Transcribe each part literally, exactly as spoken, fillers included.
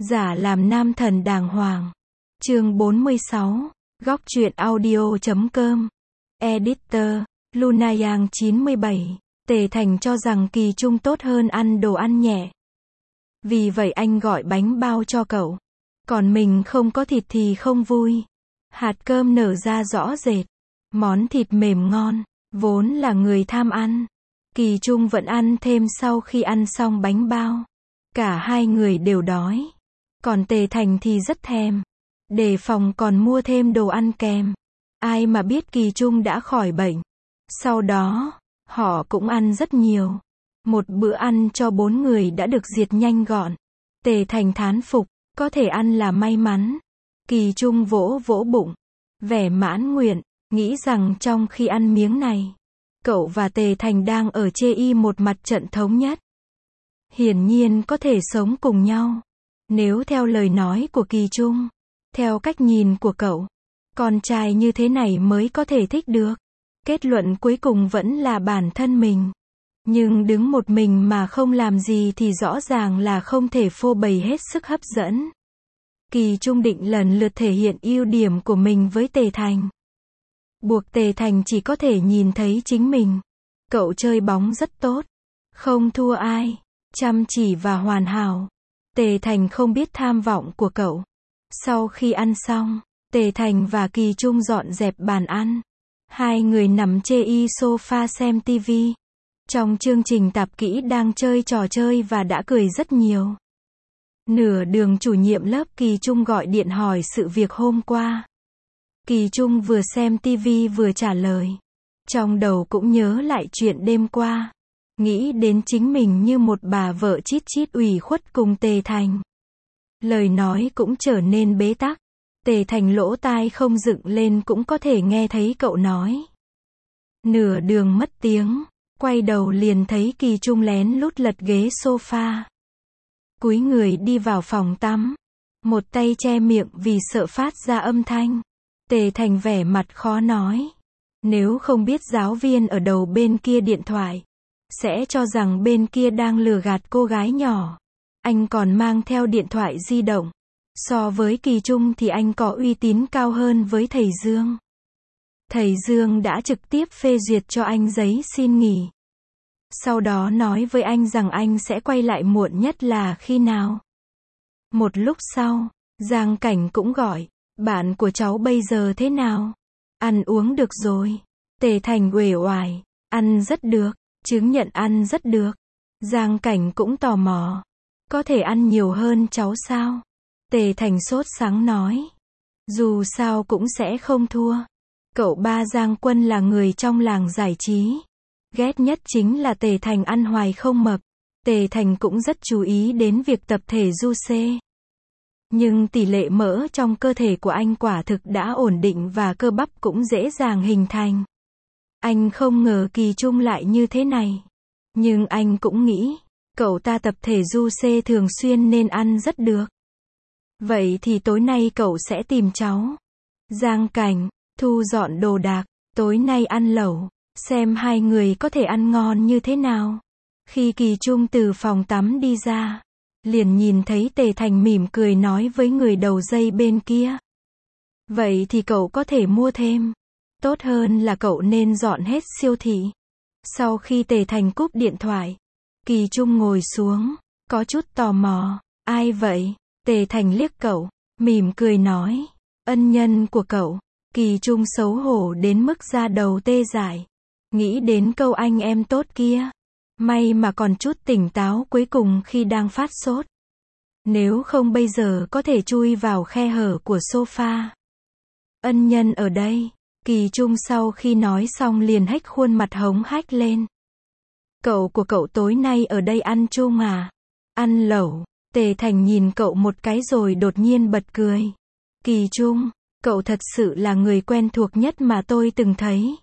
Giả làm nam thần đàng hoàng. Chương bốn mươi sáu, góc truyện audio.com. Editor, Lunayang chín mươi bảy. Tề Thành cho rằng Kỳ Trung tốt hơn ăn đồ ăn nhẹ. Vì vậy anh gọi bánh bao cho cậu. Còn mình không có thịt thì không vui. Hạt cơm nở ra rõ rệt. Món thịt mềm ngon. Vốn là người tham ăn. Kỳ Trung vẫn ăn thêm sau khi ăn xong bánh bao. Cả hai người đều đói. Còn Tề Thành thì rất thèm. Đề phòng còn mua thêm đồ ăn kèm. Ai mà biết Kỳ Trung đã khỏi bệnh. Sau đó, họ cũng ăn rất nhiều. Một bữa ăn cho bốn người đã được diệt nhanh gọn. Tề Thành thán phục, có thể ăn là may mắn. Kỳ Trung vỗ vỗ bụng, vẻ mãn nguyện, nghĩ rằng trong khi ăn miếng này, cậu và Tề Thành đang ở chê y một mặt trận thống nhất. Hiển nhiên có thể sống cùng nhau. Nếu theo lời nói của Kỳ Trung, theo cách nhìn của cậu, con trai như thế này mới có thể thích được. Kết luận cuối cùng vẫn là bản thân mình. Nhưng đứng một mình mà không làm gì thì rõ ràng là không thể phô bày hết sức hấp dẫn. Kỳ Trung định lần lượt thể hiện ưu điểm của mình với Tề Thành. Buộc Tề Thành chỉ có thể nhìn thấy chính mình. Cậu chơi bóng rất tốt. Không thua ai. Chăm chỉ và hoàn hảo. Tề Thành không biết tham vọng của cậu. Sau khi ăn xong, Tề Thành và Kỳ Trung dọn dẹp bàn ăn. Hai người nằm chê y sofa xem tivi. Trong chương trình tạp kỹ đang chơi trò chơi và đã cười rất nhiều. Nửa đường chủ nhiệm lớp Kỳ Trung gọi điện hỏi sự việc hôm qua. Kỳ Trung vừa xem tivi vừa trả lời. Trong đầu cũng nhớ lại chuyện đêm qua. Nghĩ đến chính mình như một bà vợ chít chít ủy khuất cùng Tề Thành. Lời nói cũng trở nên bế tắc. Tề Thành lỗ tai không dựng lên cũng có thể nghe thấy cậu nói. Nửa đường mất tiếng, quay đầu liền thấy Kỳ Trung lén lút lật ghế sofa. Cúi người đi vào phòng tắm. Một tay che miệng vì sợ phát ra âm thanh. Tề Thành vẻ mặt khó nói. Nếu không biết giáo viên ở đầu bên kia điện thoại, sẽ cho rằng bên kia đang lừa gạt cô gái nhỏ. Anh còn mang theo điện thoại di động. So với Kỳ Trung thì anh có uy tín cao hơn với thầy Dương. Thầy Dương đã trực tiếp phê duyệt cho anh giấy xin nghỉ. Sau đó nói với anh rằng anh sẽ quay lại muộn nhất là khi nào. Một lúc sau, Giang Cảnh cũng gọi. Bạn của cháu bây giờ thế nào? Ăn uống được rồi. Tề Thành uể oải. Ăn rất được. Chứng nhận ăn rất được. Giang Cảnh cũng tò mò. Có thể ăn nhiều hơn cháu sao? Tề Thành sốt sắng nói. Dù sao cũng sẽ không thua. Cậu ba Giang Quân là người trong làng giải trí. Ghét nhất chính là Tề Thành ăn hoài không mập. Tề Thành cũng rất chú ý đến việc tập thể du xê. Nhưng tỷ lệ mỡ trong cơ thể của anh quả thực đã ổn định và cơ bắp cũng dễ dàng hình thành. Anh không ngờ Kỳ Trung lại như thế này. Nhưng anh cũng nghĩ, cậu ta tập thể du xê thường xuyên nên ăn rất được. Vậy thì tối nay cậu sẽ tìm cháu. Giang Cảnh, thu dọn đồ đạc, tối nay ăn lẩu, xem hai người có thể ăn ngon như thế nào. Khi Kỳ Trung từ phòng tắm đi ra, liền nhìn thấy Tề Thành mỉm cười nói với người đầu dây bên kia. Vậy thì cậu có thể mua thêm. Tốt hơn là cậu nên dọn hết siêu thị. Sau khi Tề Thành cúp điện thoại, Kỳ Trung ngồi xuống, có chút tò mò. Ai vậy? Tề Thành liếc cậu, mỉm cười nói. Ân nhân của cậu. Kỳ Trung xấu hổ đến mức da đầu tê dại. Nghĩ đến câu anh em tốt kia. May mà còn chút tỉnh táo cuối cùng khi đang phát sốt. Nếu không bây giờ có thể chui vào khe hở của sofa. Ân nhân ở đây. Kỳ Trung sau khi nói xong liền hếch khuôn mặt hống hách lên. Cậu của cậu tối nay ở đây ăn chung à? Ăn lẩu. Tề Thành nhìn cậu một cái rồi đột nhiên bật cười. Kỳ Trung, cậu thật sự là người quen thuộc nhất mà tôi từng thấy.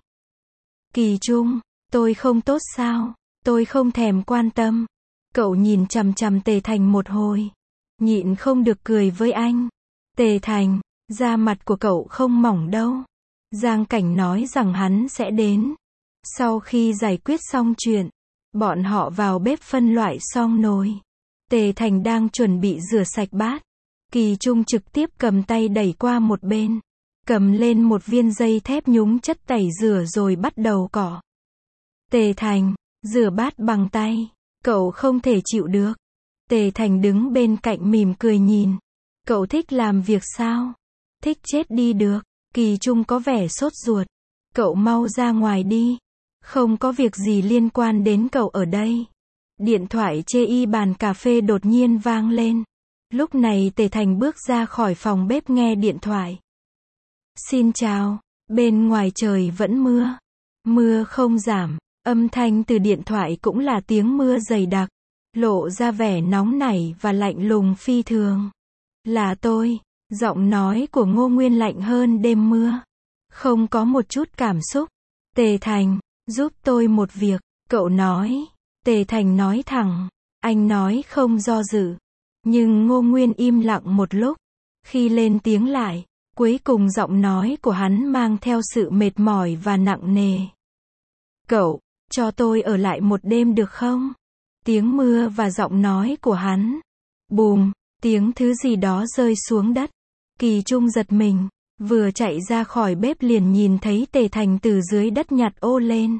Kỳ Trung, tôi không tốt sao? Tôi không thèm quan tâm. Cậu nhìn chằm chằm Tề Thành một hồi. Nhịn không được cười với anh. Tề Thành, da mặt của cậu không mỏng đâu. Giang Cảnh nói rằng hắn sẽ đến. Sau khi giải quyết xong chuyện, bọn họ vào bếp phân loại xong nồi. Tề Thành đang chuẩn bị rửa sạch bát. Kỳ Trung trực tiếp cầm tay đẩy qua một bên. Cầm lên một viên dây thép nhúng chất tẩy rửa rồi bắt đầu cọ. Tề Thành, rửa bát bằng tay. Cậu không thể chịu được. Tề Thành đứng bên cạnh mỉm cười nhìn. Cậu thích làm việc sao? Thích chết đi được. Kỳ Trung có vẻ sốt ruột. Cậu mau ra ngoài đi. Không có việc gì liên quan đến cậu ở đây. Điện thoại chê y bàn cà phê đột nhiên vang lên. Lúc này Tề Thành bước ra khỏi phòng bếp nghe điện thoại. Xin chào, bên ngoài trời vẫn mưa. Mưa không giảm, âm thanh từ điện thoại cũng là tiếng mưa dày đặc. Lộ ra vẻ nóng nảy và lạnh lùng phi thường. Là tôi, giọng nói của Ngô Nguyên lạnh hơn đêm mưa. Không có một chút cảm xúc. Tề Thành, giúp tôi một việc, cậu nói. Tề Thành nói thẳng, anh nói không do dự. Nhưng Ngô Nguyên im lặng một lúc. Khi lên tiếng lại, cuối cùng giọng nói của hắn mang theo sự mệt mỏi và nặng nề. Cậu, cho tôi ở lại một đêm được không? Tiếng mưa và giọng nói của hắn. Bùm, tiếng thứ gì đó rơi xuống đất. Kỳ Trung giật mình, vừa chạy ra khỏi bếp liền nhìn thấy Tề Thành từ dưới đất nhặt ô lên.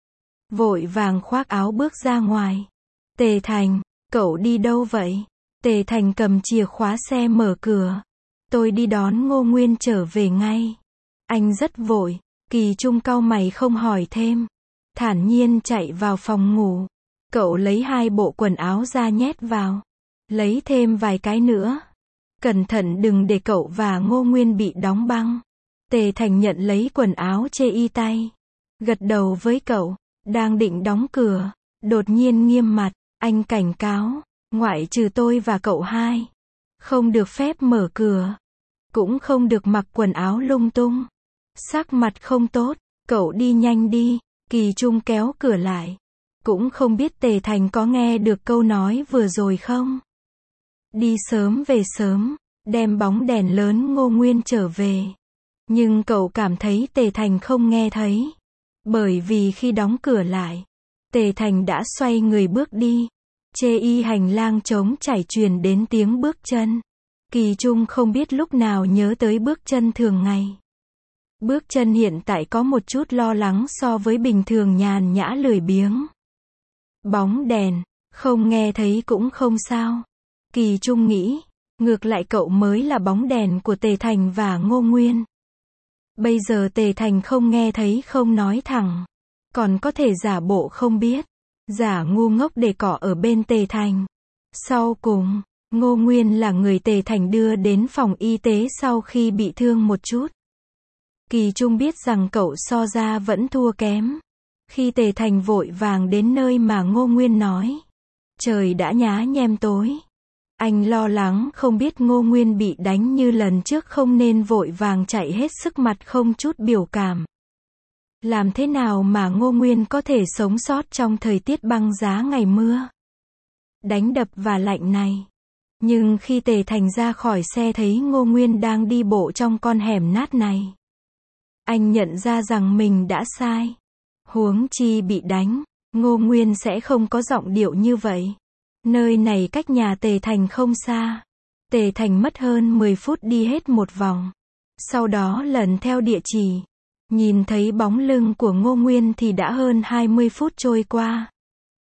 Vội vàng khoác áo bước ra ngoài. Tề Thành, cậu đi đâu vậy? Tề Thành cầm chìa khóa xe mở cửa. Tôi đi đón Ngô Nguyên trở về ngay. Anh rất vội. Kỳ Trung cau mày không hỏi thêm. Thản nhiên chạy vào phòng ngủ. Cậu lấy hai bộ quần áo ra nhét vào. Lấy thêm vài cái nữa. Cẩn thận đừng để cậu và Ngô Nguyên bị đóng băng. Tề Thành nhận lấy quần áo chê y tay. Gật đầu với cậu. Đang định đóng cửa. Đột nhiên nghiêm mặt. Anh cảnh cáo. Ngoại trừ tôi và cậu hai. Không được phép mở cửa. Cũng không được mặc quần áo lung tung. Sắc mặt không tốt. Cậu đi nhanh đi. Kỳ Trung kéo cửa lại. Cũng không biết Tề Thành có nghe được câu nói vừa rồi không? Đi sớm về sớm. Đem bóng đèn lớn Ngô Nguyên trở về. Nhưng cậu cảm thấy Tề Thành không nghe thấy. Bởi vì khi đóng cửa lại, Tề Thành đã xoay người bước đi. Chê y hành lang trống trải truyền đến tiếng bước chân. Kỳ Trung không biết lúc nào nhớ tới bước chân thường ngày. Bước chân hiện tại có một chút lo lắng so với bình thường nhàn nhã lười biếng. Bóng đèn, không nghe thấy cũng không sao. Kỳ Trung nghĩ, ngược lại cậu mới là bóng đèn của Tề Thành và Ngô Nguyên. Bây giờ Tề Thành không nghe thấy không nói thẳng. Còn có thể giả bộ không biết. Giả ngu ngốc để cỏ ở bên Tề Thành. Sau cùng, Ngô Nguyên là người Tề Thành đưa đến phòng y tế sau khi bị thương một chút. Kỳ Trung biết rằng cậu so ra vẫn thua kém. Khi Tề Thành vội vàng đến nơi mà Ngô Nguyên nói. Trời đã nhá nhem tối. Anh lo lắng không biết Ngô Nguyên bị đánh như lần trước không nên vội vàng chạy hết sức mặt không chút biểu cảm. Làm thế nào mà Ngô Nguyên có thể sống sót trong thời tiết băng giá ngày mưa, đánh đập và lạnh này. Nhưng khi Tề Thành ra khỏi xe thấy Ngô Nguyên đang đi bộ trong con hẻm nát này. Anh nhận ra rằng mình đã sai. Huống chi bị đánh, Ngô Nguyên sẽ không có giọng điệu như vậy. Nơi này cách nhà Tề Thành không xa. Tề Thành mất hơn mười phút đi hết một vòng. Sau đó lần theo địa chỉ. Nhìn thấy bóng lưng của Ngô Nguyên thì đã hơn hai mươi phút trôi qua.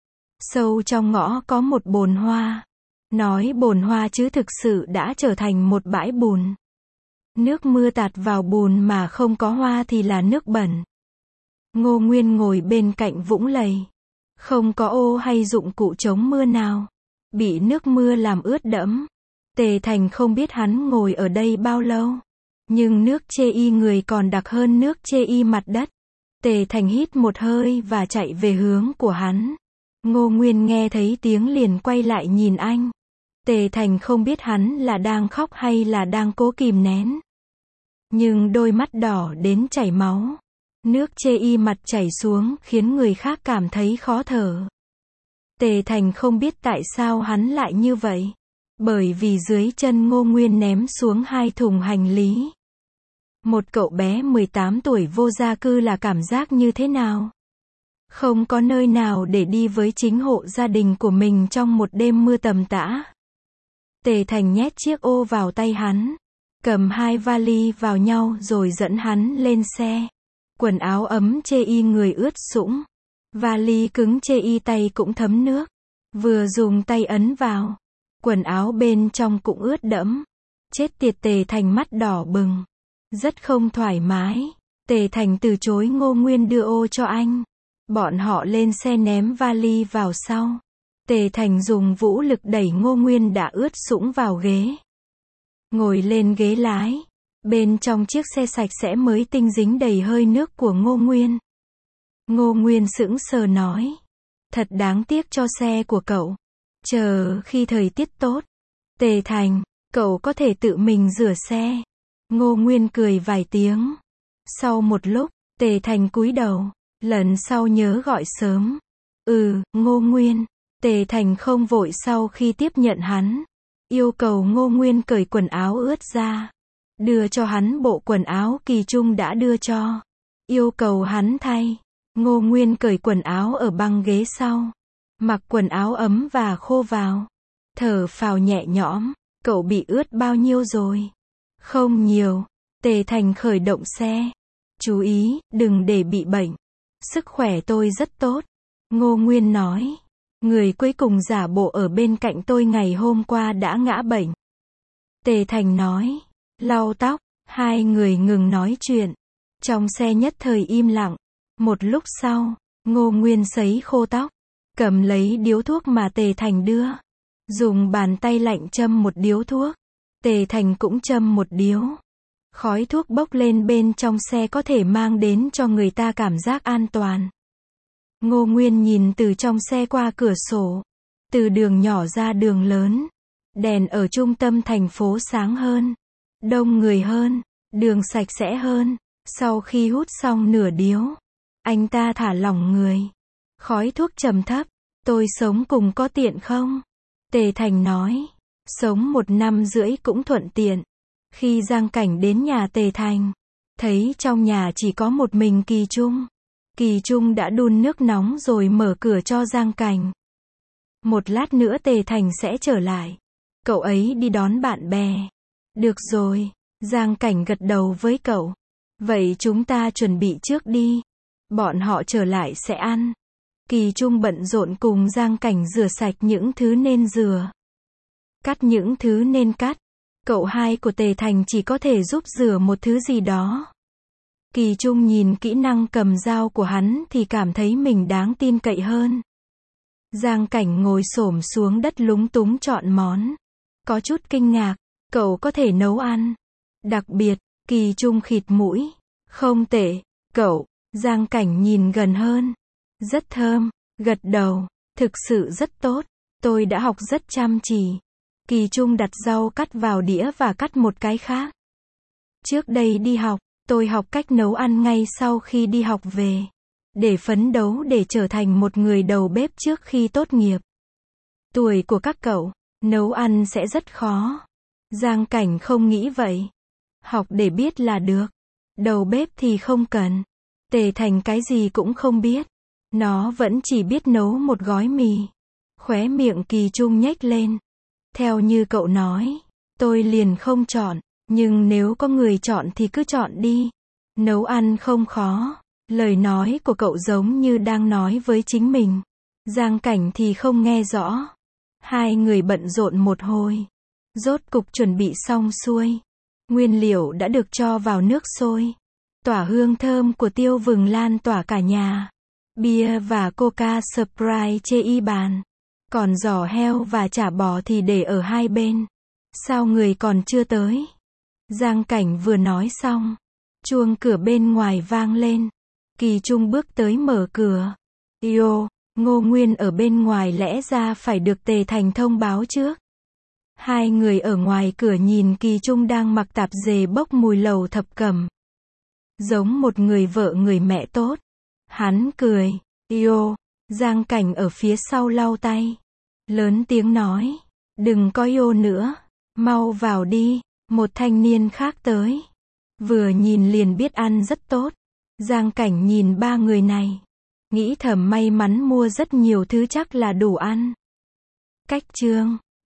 Sâu trong ngõ có một bồn hoa. Nói bồn hoa chứ thực sự đã trở thành một bãi bùn. Nước mưa tạt vào bùn mà không có hoa thì là nước bẩn. Ngô Nguyên ngồi bên cạnh vũng lầy. Không có ô hay dụng cụ chống mưa nào. Bị nước mưa làm ướt đẫm. Tề Thành không biết hắn ngồi ở đây bao lâu. Nhưng nước chê y người còn đặc hơn nước chê y mặt đất. Tề Thành hít một hơi và chạy về hướng của hắn. Ngô Nguyên nghe thấy tiếng liền quay lại nhìn anh. Tề Thành không biết hắn là đang khóc hay là đang cố kìm nén. Nhưng đôi mắt đỏ đến chảy máu. Nước chê y mặt chảy xuống khiến người khác cảm thấy khó thở. Tề Thành không biết tại sao hắn lại như vậy. Bởi vì dưới chân Ngô Nguyên ném xuống hai thùng hành lý. Một cậu bé mười tám tuổi vô gia cư là cảm giác như thế nào? Không có nơi nào để đi với chính hộ gia đình của mình trong một đêm mưa tầm tã. Tề Thành nhét chiếc ô vào tay hắn, cầm hai vali vào nhau rồi dẫn hắn lên xe. Quần áo ấm chê y người ướt sũng, vali cứng chê y tay cũng thấm nước. Vừa dùng tay ấn vào, quần áo bên trong cũng ướt đẫm. Chết tiệt, Tề Thành mắt đỏ bừng, rất không thoải mái. Tề Thành từ chối Ngô Nguyên đưa ô cho anh. Bọn họ lên xe ném vali vào sau. Tề Thành dùng vũ lực đẩy Ngô Nguyên đã ướt sũng vào ghế. Ngồi lên ghế lái. Bên trong chiếc xe sạch sẽ mới tinh dính đầy hơi nước của Ngô Nguyên. Ngô Nguyên sững sờ nói. Thật đáng tiếc cho xe của cậu. Chờ khi thời tiết tốt. Tề Thành, cậu có thể tự mình rửa xe. Ngô Nguyên cười vài tiếng. Sau một lúc, Tề Thành cúi đầu. Lần sau nhớ gọi sớm. Ừ, Ngô Nguyên. Tề Thành không vội sau khi tiếp nhận hắn. Yêu cầu Ngô Nguyên cởi quần áo ướt ra. Đưa cho hắn bộ quần áo Kỳ Trung đã đưa cho. Yêu cầu hắn thay. Ngô Nguyên cởi quần áo ở băng ghế sau. Mặc quần áo ấm và khô vào. Thở phào nhẹ nhõm. Cậu bị ướt bao nhiêu rồi? Không nhiều. Tề Thành khởi động xe. Chú ý, đừng để bị bệnh. Sức khỏe tôi rất tốt. Ngô Nguyên nói. Người cuối cùng giả bộ ở bên cạnh tôi ngày hôm qua đã ngã bệnh. Tề Thành nói. Lau tóc. Hai người ngừng nói chuyện. Trong xe nhất thời im lặng. Một lúc sau, Ngô Nguyên sấy khô tóc. Cầm lấy điếu thuốc mà Tề Thành đưa. Dùng bàn tay lạnh châm một điếu thuốc. Tề Thành cũng châm một điếu. Khói thuốc bốc lên bên trong xe có thể mang đến cho người ta cảm giác an toàn. Ngô Nguyên nhìn từ trong xe qua cửa sổ. Từ đường nhỏ ra đường lớn. Đèn ở trung tâm thành phố sáng hơn. Đông người hơn. Đường sạch sẽ hơn. Sau khi hút xong nửa điếu, anh ta thả lỏng người. Khói thuốc trầm thấp. Tôi sống cùng có tiện không? Tề Thành nói. Sống một năm rưỡi cũng thuận tiện. Khi Giang Cảnh đến nhà Tề Thành, thấy trong nhà chỉ có một mình Kỳ Trung. Kỳ Trung đã đun nước nóng rồi mở cửa cho Giang Cảnh. Một lát nữa Tề Thành sẽ trở lại. Cậu ấy đi đón bạn bè. Được rồi. Giang Cảnh gật đầu với cậu. Vậy chúng ta chuẩn bị trước đi. Bọn họ trở lại sẽ ăn. Kỳ Trung bận rộn cùng Giang Cảnh rửa sạch những thứ nên rửa. Cắt những thứ nên cắt. Cậu hai của Tề Thành chỉ có thể giúp rửa một thứ gì đó. Kỳ Trung nhìn kỹ năng cầm dao của hắn thì cảm thấy mình đáng tin cậy hơn. Giang Cảnh ngồi xổm xuống đất lúng túng chọn món. Có chút kinh ngạc. Cậu có thể nấu ăn. Đặc biệt, Kỳ Trung khịt mũi. Không tệ. Cậu. Giang Cảnh nhìn gần hơn. Rất thơm. Gật đầu. Thực sự rất tốt. Tôi đã học rất chăm chỉ. Kỳ Trung đặt rau cắt vào đĩa và cắt một cái khác. Trước đây đi học, tôi học cách nấu ăn ngay sau khi đi học về. Để phấn đấu để trở thành một người đầu bếp trước khi tốt nghiệp. Tuổi của các cậu, nấu ăn sẽ rất khó. Giang Cảnh không nghĩ vậy. Học để biết là được. Đầu bếp thì không cần. Tề Thành cái gì cũng không biết. Nó vẫn chỉ biết nấu một gói mì. Khóe miệng Kỳ Trung nhếch lên. Theo như cậu nói, tôi liền không chọn. Nhưng nếu có người chọn thì cứ chọn đi. Nấu ăn không khó. Lời nói của cậu giống như đang nói với chính mình. Giang Cảnh thì không nghe rõ. Hai người bận rộn một hồi. Rốt cục chuẩn bị xong xuôi. Nguyên liệu đã được cho vào nước sôi. Tỏa hương thơm của tiêu vừng lan tỏa cả nhà. Bia và Coca Sprite chê y bàn. Còn giò heo và chả bò thì để ở hai bên. Sao người còn chưa tới? Giang Cảnh vừa nói xong. Chuông cửa bên ngoài vang lên. Kỳ Trung bước tới mở cửa. Yo, Ngô Nguyên ở bên ngoài lẽ ra phải được Tề Thành thông báo trước. Hai người ở ngoài cửa nhìn Kỳ Trung đang mặc tạp dề bốc mùi lầu thập cẩm. Giống một người vợ người mẹ tốt. Hắn cười. Yo, Giang Cảnh ở phía sau lau tay. Lớn tiếng nói. Đừng có yo nữa. Mau vào đi. Một thanh niên khác tới. Vừa nhìn liền biết ăn rất tốt. Giang Cảnh nhìn ba người này. Nghĩ thầm may mắn mua rất nhiều thứ chắc là đủ ăn. Cách chương